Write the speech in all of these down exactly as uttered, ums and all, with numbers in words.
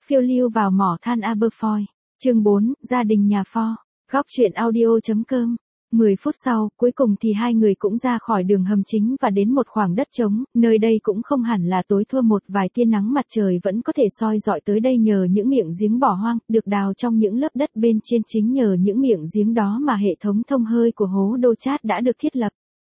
phiêu lưu vào mỏ than Aberfoyle. Chương bốn, gia đình nhà Ford. Góc truyện audio.com. mười phút sau, cuối cùng thì hai người cũng ra khỏi đường hầm chính và đến một khoảng đất trống, nơi đây cũng không hẳn là tối thua, một vài tia nắng mặt trời vẫn có thể soi rọi tới đây nhờ những miệng giếng bỏ hoang, được đào trong những lớp đất bên trên. Chính nhờ những miệng giếng đó mà hệ thống thông hơi của hố Đô Chát đã được thiết lập.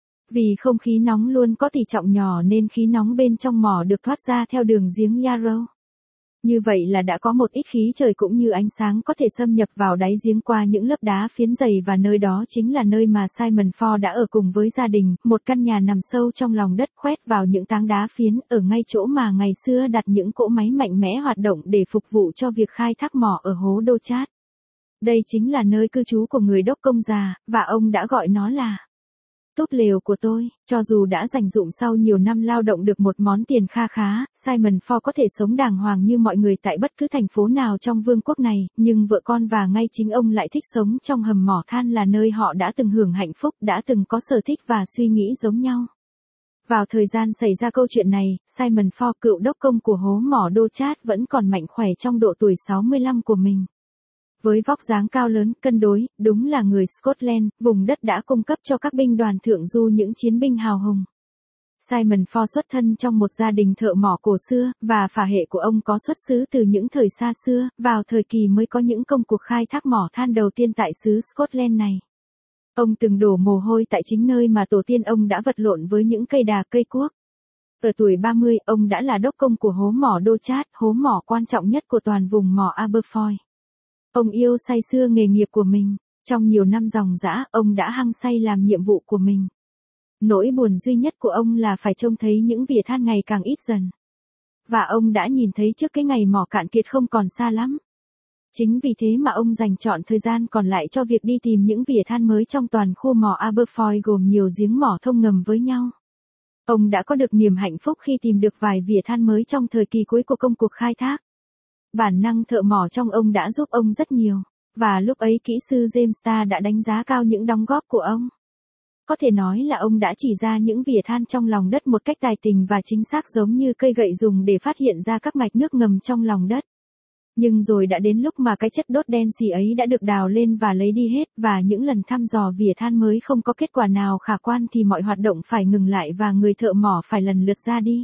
Vì không khí nóng luôn có tỷ trọng nhỏ nên khí nóng bên trong mỏ được thoát ra theo đường giếng Yarrow. Như vậy là đã có một ít khí trời cũng như ánh sáng có thể xâm nhập vào đáy giếng qua những lớp đá phiến dày, và nơi đó chính là nơi mà Simon Ford đã ở cùng với gia đình, một căn nhà nằm sâu trong lòng đất khoét vào những tảng đá phiến, ở ngay chỗ mà ngày xưa đặt những cỗ máy mạnh mẽ hoạt động để phục vụ cho việc khai thác mỏ ở hố Đô Chát. Đây chính là nơi cư trú của người đốc công già, và ông đã gọi nó là túp lều của tôi. Cho dù đã dành dụm sau nhiều năm lao động được một món tiền kha khá, Simon Ford có thể sống đàng hoàng như mọi người tại bất cứ thành phố nào trong vương quốc này, nhưng vợ con và ngay chính ông lại thích sống trong hầm mỏ than, là nơi họ đã từng hưởng hạnh phúc, đã từng có sở thích và suy nghĩ giống nhau. Vào thời gian xảy ra câu chuyện này, Simon Ford, cựu đốc công của hố mỏ Đô Chát, vẫn còn mạnh khỏe trong độ tuổi sáu mươi lăm của mình. Với vóc dáng cao lớn, cân đối, đúng là người Scotland, vùng đất đã cung cấp cho các binh đoàn thượng du những chiến binh hào hùng. Simon Ford xuất thân trong một gia đình thợ mỏ cổ xưa, và phả hệ của ông có xuất xứ từ những thời xa xưa, vào thời kỳ mới có những công cuộc khai thác mỏ than đầu tiên tại xứ Scotland này. Ông từng đổ mồ hôi tại chính nơi mà tổ tiên ông đã vật lộn với những cây đà cây cuốc. Ở tuổi ba mươi, ông đã là đốc công của hố mỏ Đô Chát, hố mỏ quan trọng nhất của toàn vùng mỏ Aberfoyle. Ông yêu say sưa nghề nghiệp của mình, trong nhiều năm ròng rã, ông đã hăng say làm nhiệm vụ của mình. Nỗi buồn duy nhất của ông là phải trông thấy những vỉa than ngày càng ít dần. Và ông đã nhìn thấy trước cái ngày mỏ cạn kiệt không còn xa lắm. Chính vì thế mà ông dành trọn thời gian còn lại cho việc đi tìm những vỉa than mới trong toàn khu mỏ Aberfoyle, gồm nhiều giếng mỏ thông ngầm với nhau. Ông đã có được niềm hạnh phúc khi tìm được vài vỉa than mới trong thời kỳ cuối của công cuộc khai thác. Bản năng thợ mỏ trong ông đã giúp ông rất nhiều, và lúc ấy kỹ sư James Starr đã đánh giá cao những đóng góp của ông. Có thể nói là ông đã chỉ ra những vỉa than trong lòng đất một cách tài tình và chính xác, giống như cây gậy dùng để phát hiện ra các mạch nước ngầm trong lòng đất. Nhưng rồi đã đến lúc mà cái chất đốt đen xì ấy đã được đào lên và lấy đi hết, và những lần thăm dò vỉa than mới không có kết quả nào khả quan thì mọi hoạt động phải ngừng lại và người thợ mỏ phải lần lượt ra đi.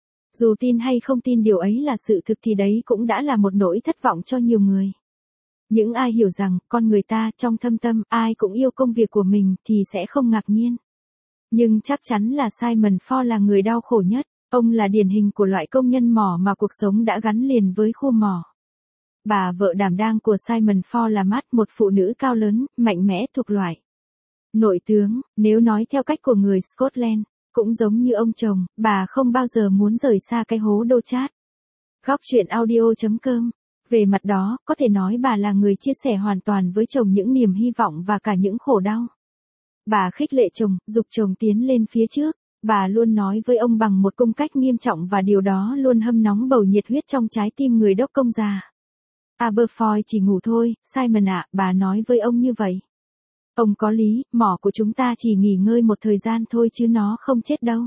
Dù tin hay không tin điều ấy là sự thực thì đấy cũng đã là một nỗi thất vọng cho nhiều người. Những ai hiểu rằng, con người ta, trong thâm tâm, ai cũng yêu công việc của mình, thì sẽ không ngạc nhiên. Nhưng chắc chắn là Simon Ford là người đau khổ nhất. Ông là điển hình của loại công nhân mỏ mà cuộc sống đã gắn liền với khu mỏ. Bà vợ đảm đang của Simon Ford là Matt, một phụ nữ cao lớn, mạnh mẽ thuộc loại nội tướng, nếu nói theo cách của người Scotland. Cũng giống như ông chồng, bà không bao giờ muốn rời xa cái hố Đô Chát. Góc truyện audio.com. Về mặt đó, có thể nói bà là người chia sẻ hoàn toàn với chồng những niềm hy vọng và cả những khổ đau. Bà khích lệ chồng, giục chồng tiến lên phía trước. Bà luôn nói với ông bằng một cung cách nghiêm trọng, và điều đó luôn hâm nóng bầu nhiệt huyết trong trái tim người đốc công già. Aberfoyle chỉ ngủ thôi, Simon ạ, bà nói với ông như vậy. Ông có lý, mỏ của chúng ta chỉ nghỉ ngơi một thời gian thôi chứ nó không chết đâu.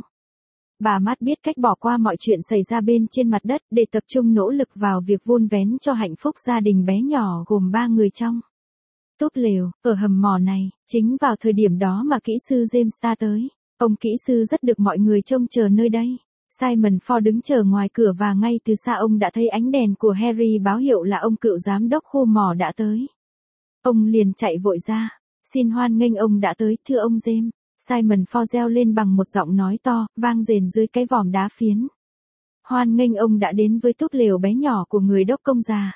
Bà Matt biết cách bỏ qua mọi chuyện xảy ra bên trên mặt đất để tập trung nỗ lực vào việc vun vén cho hạnh phúc gia đình bé nhỏ gồm ba người trong túp lều, ở hầm mỏ này. Chính vào thời điểm đó mà kỹ sư James Starr tới. Ông kỹ sư rất được mọi người trông chờ nơi đây. Simon Ford đứng chờ ngoài cửa, và ngay từ xa ông đã thấy ánh đèn của Harry báo hiệu là ông cựu giám đốc khu mỏ đã tới. Ông liền chạy vội ra. Xin hoan nghênh ông đã tới, thưa ông James. Simon Ford reo lên bằng một giọng nói to, vang rền dưới cái vòm đá phiến. Hoan nghênh ông đã đến với túp lều bé nhỏ của người đốc công già.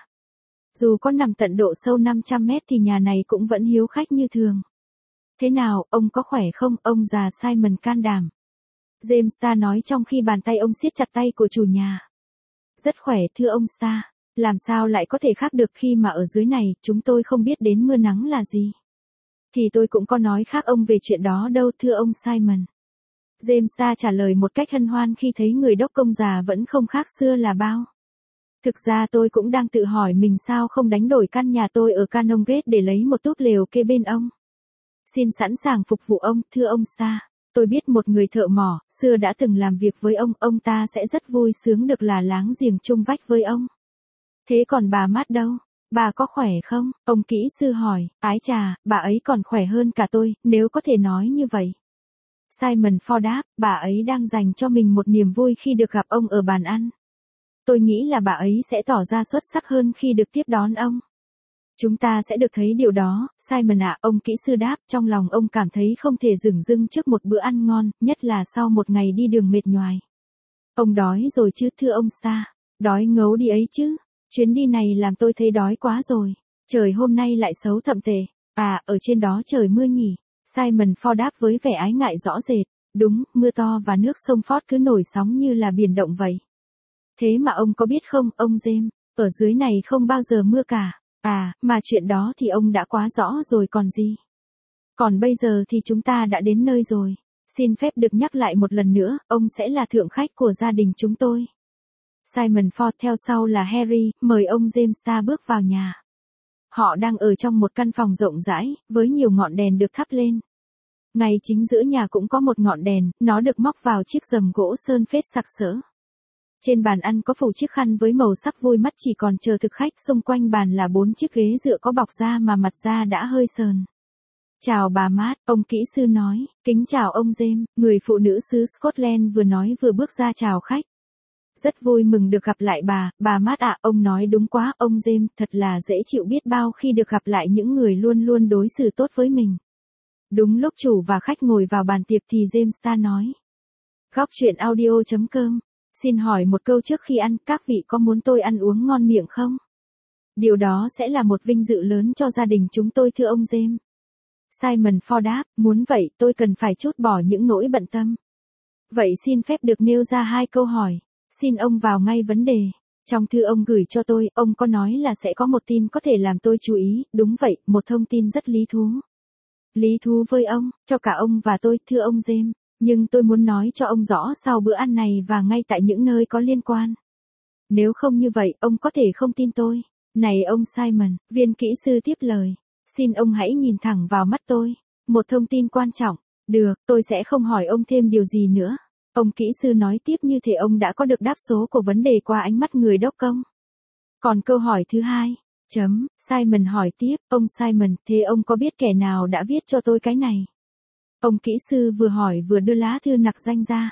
Dù có nằm tận độ sâu năm trăm mét thì nhà này cũng vẫn hiếu khách như thường. Thế nào, ông có khỏe không, ông già Simon can đảm. James Starr nói trong khi bàn tay ông siết chặt tay của chủ nhà. Rất khỏe, thưa ông Starr. Làm sao lại có thể khác được khi mà ở dưới này, chúng tôi không biết đến mưa nắng là gì. Thì tôi cũng có nói khác ông về chuyện đó đâu, thưa ông Simon. James Starr trả lời một cách hân hoan khi thấy người đốc công già vẫn không khác xưa là bao. Thực ra tôi cũng đang tự hỏi mình sao không đánh đổi căn nhà tôi ở Canongate để lấy một túp lều kê bên ông. Xin sẵn sàng phục vụ ông, thưa ông Starr. Tôi biết một người thợ mỏ, xưa đã từng làm việc với ông, ông ta sẽ rất vui sướng được là láng giềng chung vách với ông. Thế còn bà Mát đâu? Bà có khỏe không? Ông kỹ sư hỏi, ái chà, bà ấy còn khỏe hơn cả tôi, nếu có thể nói như vậy. Simon Ford đáp, bà ấy đang dành cho mình một niềm vui khi được gặp ông ở bàn ăn. Tôi nghĩ là bà ấy sẽ tỏ ra xuất sắc hơn khi được tiếp đón ông. Chúng ta sẽ được thấy điều đó, Simon ạ, ông kỹ sư đáp, trong lòng ông cảm thấy không thể dửng dưng trước một bữa ăn ngon, nhất là sau một ngày đi đường mệt nhoài. Ông đói rồi chứ thưa ông Star, đói ngấu đi ấy chứ, chuyến đi này làm tôi thấy đói quá rồi, trời hôm nay lại xấu thậm tệ, à, ở trên đó trời mưa nhỉ, Simon Ford đáp với vẻ ái ngại rõ rệt, đúng, mưa to và nước sông Ford cứ nổi sóng như là biển động vậy. Thế mà ông có biết không, ông James, ở dưới này không bao giờ mưa cả. À, mà chuyện đó thì ông đã quá rõ rồi còn gì. Còn bây giờ thì chúng ta đã đến nơi rồi. Xin phép được nhắc lại một lần nữa, ông sẽ là thượng khách của gia đình chúng tôi. Simon Ford theo sau là Harry, mời ông James Star bước vào nhà. Họ đang ở trong một căn phòng rộng rãi, với nhiều ngọn đèn được thắp lên. Ngay chính giữa nhà cũng có một ngọn đèn, nó được móc vào chiếc rầm gỗ sơn phết sặc sỡ. Trên bàn ăn có phủ chiếc khăn với màu sắc vui mắt chỉ còn chờ thực khách, xung quanh bàn là bốn chiếc ghế dựa có bọc da mà mặt da đã hơi sờn. Chào bà Mát, ông kỹ sư nói, kính chào ông James, người phụ nữ xứ Scotland vừa nói vừa bước ra chào khách. Rất vui mừng được gặp lại bà, bà Mát ạ, ông nói đúng quá, ông James, thật là dễ chịu biết bao khi được gặp lại những người luôn luôn đối xử tốt với mình. Đúng lúc chủ và khách ngồi vào bàn tiệc thì James Star nói. Góc chuyện audio chấm com. Xin hỏi một câu trước khi ăn, các vị có muốn tôi ăn uống ngon miệng không? Điều đó sẽ là một vinh dự lớn cho gia đình chúng tôi thưa ông James. Simon Ford đáp, muốn vậy tôi cần phải trút bỏ những nỗi bận tâm. Vậy xin phép được nêu ra hai câu hỏi. Xin ông vào ngay vấn đề. Trong thư ông gửi cho tôi, ông có nói là sẽ có một tin có thể làm tôi chú ý, đúng vậy, một thông tin rất lý thú. Lý thú với ông, cho cả ông và tôi, thưa ông James. Nhưng tôi muốn nói cho ông rõ sau bữa ăn này và ngay tại những nơi có liên quan. Nếu không như vậy, ông có thể không tin tôi. Này ông Simon, viên kỹ sư tiếp lời. Xin ông hãy nhìn thẳng vào mắt tôi. Một thông tin quan trọng. Được, tôi sẽ không hỏi ông thêm điều gì nữa. Ông kỹ sư nói tiếp như thể ông đã có được đáp số của vấn đề qua ánh mắt người đốc công. Còn câu hỏi thứ hai. Chấm, Simon hỏi tiếp, ông Simon, thế ông có biết kẻ nào đã viết cho tôi cái này? Ông kỹ sư vừa hỏi vừa đưa lá thư nặc danh ra.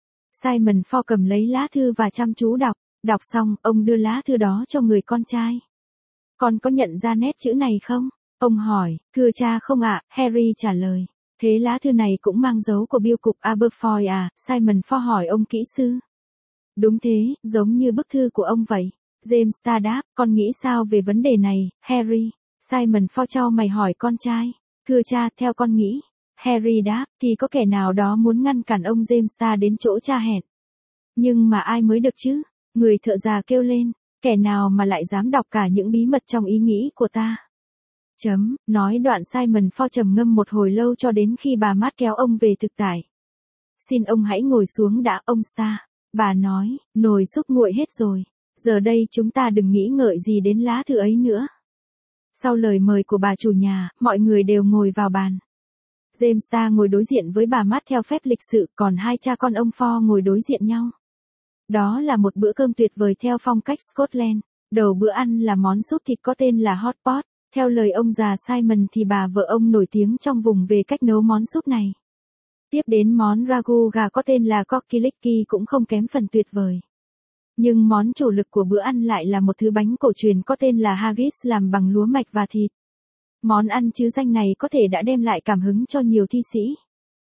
Simon Ford cầm lấy lá thư và chăm chú đọc. Đọc xong, ông đưa lá thư đó cho người con trai. Con có nhận ra nét chữ này không? Ông hỏi, thưa cha không ạ, Harry trả lời. Thế lá thư này cũng mang dấu của bưu cục Aberfoyle à? Simon Ford hỏi ông kỹ sư. Đúng thế, giống như bức thư của ông vậy. James Star đáp, con nghĩ sao về vấn đề này, Harry? Simon Ford chau mày hỏi con trai. Thưa cha, theo con nghĩ. Harry đáp, thì có kẻ nào đó muốn ngăn cản ông James Star đến chỗ cha hẹn. Nhưng mà ai mới được chứ? Người thợ già kêu lên, kẻ nào mà lại dám đọc cả những bí mật trong ý nghĩ của ta? Chấm, nói đoạn Simon Ford trầm ngâm một hồi lâu cho đến khi bà Mát kéo ông về thực tại. Xin ông hãy ngồi xuống đã, ông Star. Bà nói, nồi súp nguội hết rồi. Giờ đây chúng ta đừng nghĩ ngợi gì đến lá thư ấy nữa. Sau lời mời của bà chủ nhà, mọi người đều ngồi vào bàn. James Star ngồi đối diện với bà Mát theo phép lịch sự, còn hai cha con ông Ford ngồi đối diện nhau. Đó là một bữa cơm tuyệt vời theo phong cách Scotland. Đầu bữa ăn là món súp thịt có tên là hot pot. Theo lời ông già Simon thì bà vợ ông nổi tiếng trong vùng về cách nấu món súp này. Tiếp đến món ragu gà có tên là Corky cũng không kém phần tuyệt vời. Nhưng món chủ lực của bữa ăn lại là một thứ bánh cổ truyền có tên là haggis làm bằng lúa mạch và thịt. Món ăn chứ danh này có thể đã đem lại cảm hứng cho nhiều thi sĩ.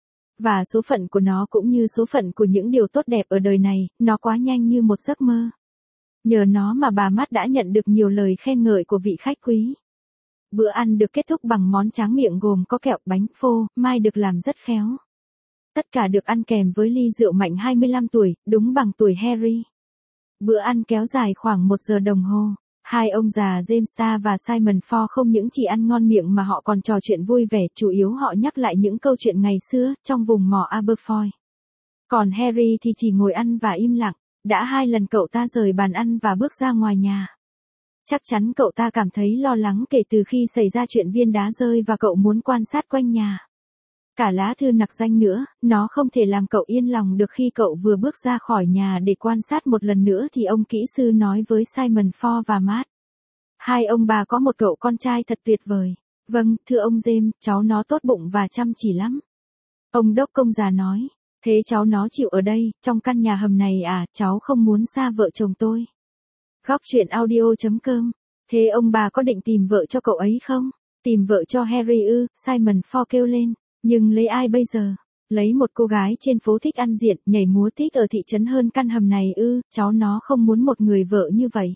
Và số phận của nó cũng như số phận của những điều tốt đẹp ở đời này, nó quá nhanh như một giấc mơ. Nhờ nó mà bà Mát đã nhận được nhiều lời khen ngợi của vị khách quý. Bữa ăn được kết thúc bằng món tráng miệng gồm có kẹo, bánh, phô, mai được làm rất khéo. Tất cả được ăn kèm với ly rượu mạnh hai mươi lăm tuổi, đúng bằng tuổi Harry. Bữa ăn kéo dài khoảng một giờ đồng hồ. Hai ông già James Star và Simon Ford không những chỉ ăn ngon miệng mà họ còn trò chuyện vui vẻ, chủ yếu họ nhắc lại những câu chuyện ngày xưa, trong vùng mỏ Aberfoyle. Còn Harry thì chỉ ngồi ăn và im lặng, đã hai lần cậu ta rời bàn ăn và bước ra ngoài nhà. Chắc chắn cậu ta cảm thấy lo lắng kể từ khi xảy ra chuyện viên đá rơi và cậu muốn quan sát quanh nhà. cả lá thư nặc danh nữa, nó không thể làm cậu yên lòng được khi cậu vừa bước ra khỏi nhà để quan sát một lần nữa thì ông kỹ sư nói với Simon Ford và Matt. Hai ông bà có một cậu con trai thật tuyệt vời. Vâng, thưa ông James, cháu nó tốt bụng và chăm chỉ lắm. Ông đốc công già nói, thế cháu nó chịu ở đây, trong căn nhà hầm này à, cháu không muốn xa vợ chồng tôi. Góc truyện audio chấm com. Thế ông bà có định tìm vợ cho cậu ấy không? Tìm vợ cho Harry ư, Simon Ford kêu lên. Nhưng lấy ai bây giờ? Lấy một cô gái trên phố thích ăn diện, nhảy múa thích ở thị trấn hơn căn hầm này ư, cháu nó không muốn một người vợ như vậy.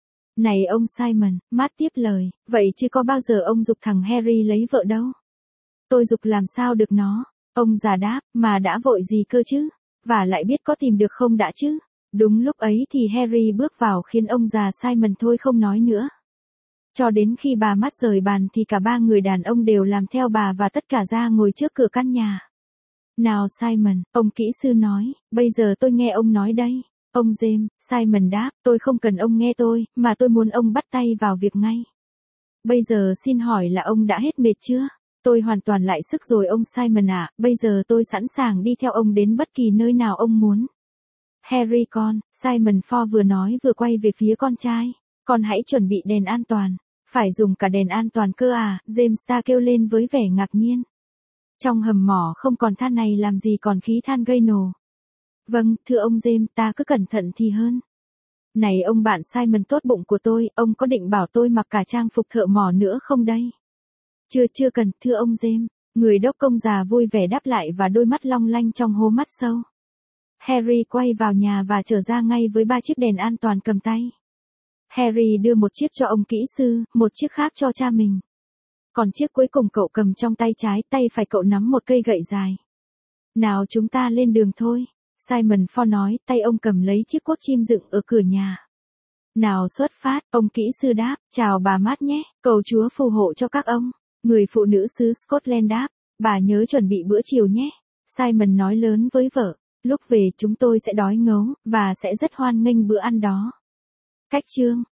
Này ông Simon, Matt tiếp lời, vậy chứ có bao giờ ông giục thằng Harry lấy vợ đâu? Tôi giục làm sao được nó? Ông già đáp, mà đã vội gì cơ chứ? Và lại biết có tìm được không đã chứ? Đúng lúc ấy thì Harry bước vào khiến ông già Simon thôi không nói nữa. Cho đến khi bà Matt rời bàn thì cả ba người đàn ông đều làm theo bà và tất cả ra ngồi trước cửa căn nhà. Nào Simon, ông kỹ sư nói, bây giờ tôi nghe ông nói đây. Ông James, Simon đáp, tôi không cần ông nghe tôi, mà tôi muốn ông bắt tay vào việc ngay. Bây giờ xin hỏi là ông đã hết mệt chưa? Tôi hoàn toàn lại sức rồi ông Simon ạ, bây giờ tôi sẵn sàng đi theo ông đến bất kỳ nơi nào ông muốn. Harry con, Simon Ford vừa nói vừa quay về phía con trai. Con hãy chuẩn bị đèn an toàn. Phải dùng cả đèn an toàn cơ à, James ta kêu lên với vẻ ngạc nhiên. Trong hầm mỏ không còn than này làm gì còn khí than gây nổ. Vâng, thưa ông James, ta cứ cẩn thận thì hơn. Này ông bạn Simon tốt bụng của tôi, ông có định bảo tôi mặc cả trang phục thợ mỏ nữa không đây? Chưa chưa cần, thưa ông James. Người đốc công già vui vẻ đáp lại và đôi mắt long lanh trong hố mắt sâu. Harry quay vào nhà và trở ra ngay với ba chiếc đèn an toàn cầm tay. Harry đưa một chiếc cho ông kỹ sư, một chiếc khác cho cha mình. Còn chiếc cuối cùng cậu cầm trong tay trái, tay phải cậu nắm một cây gậy dài. Nào chúng ta lên đường thôi. Simon Ford nói, tay ông cầm lấy chiếc cuốc chim dựng ở cửa nhà. Nào xuất phát, ông kỹ sư đáp, chào bà Matt nhé, cầu Chúa phù hộ cho các ông. Người phụ nữ xứ Scotland đáp, bà nhớ chuẩn bị bữa chiều nhé. Simon nói lớn với vợ, lúc về chúng tôi sẽ đói ngấu, và sẽ rất hoan nghênh bữa ăn đó. Cách chương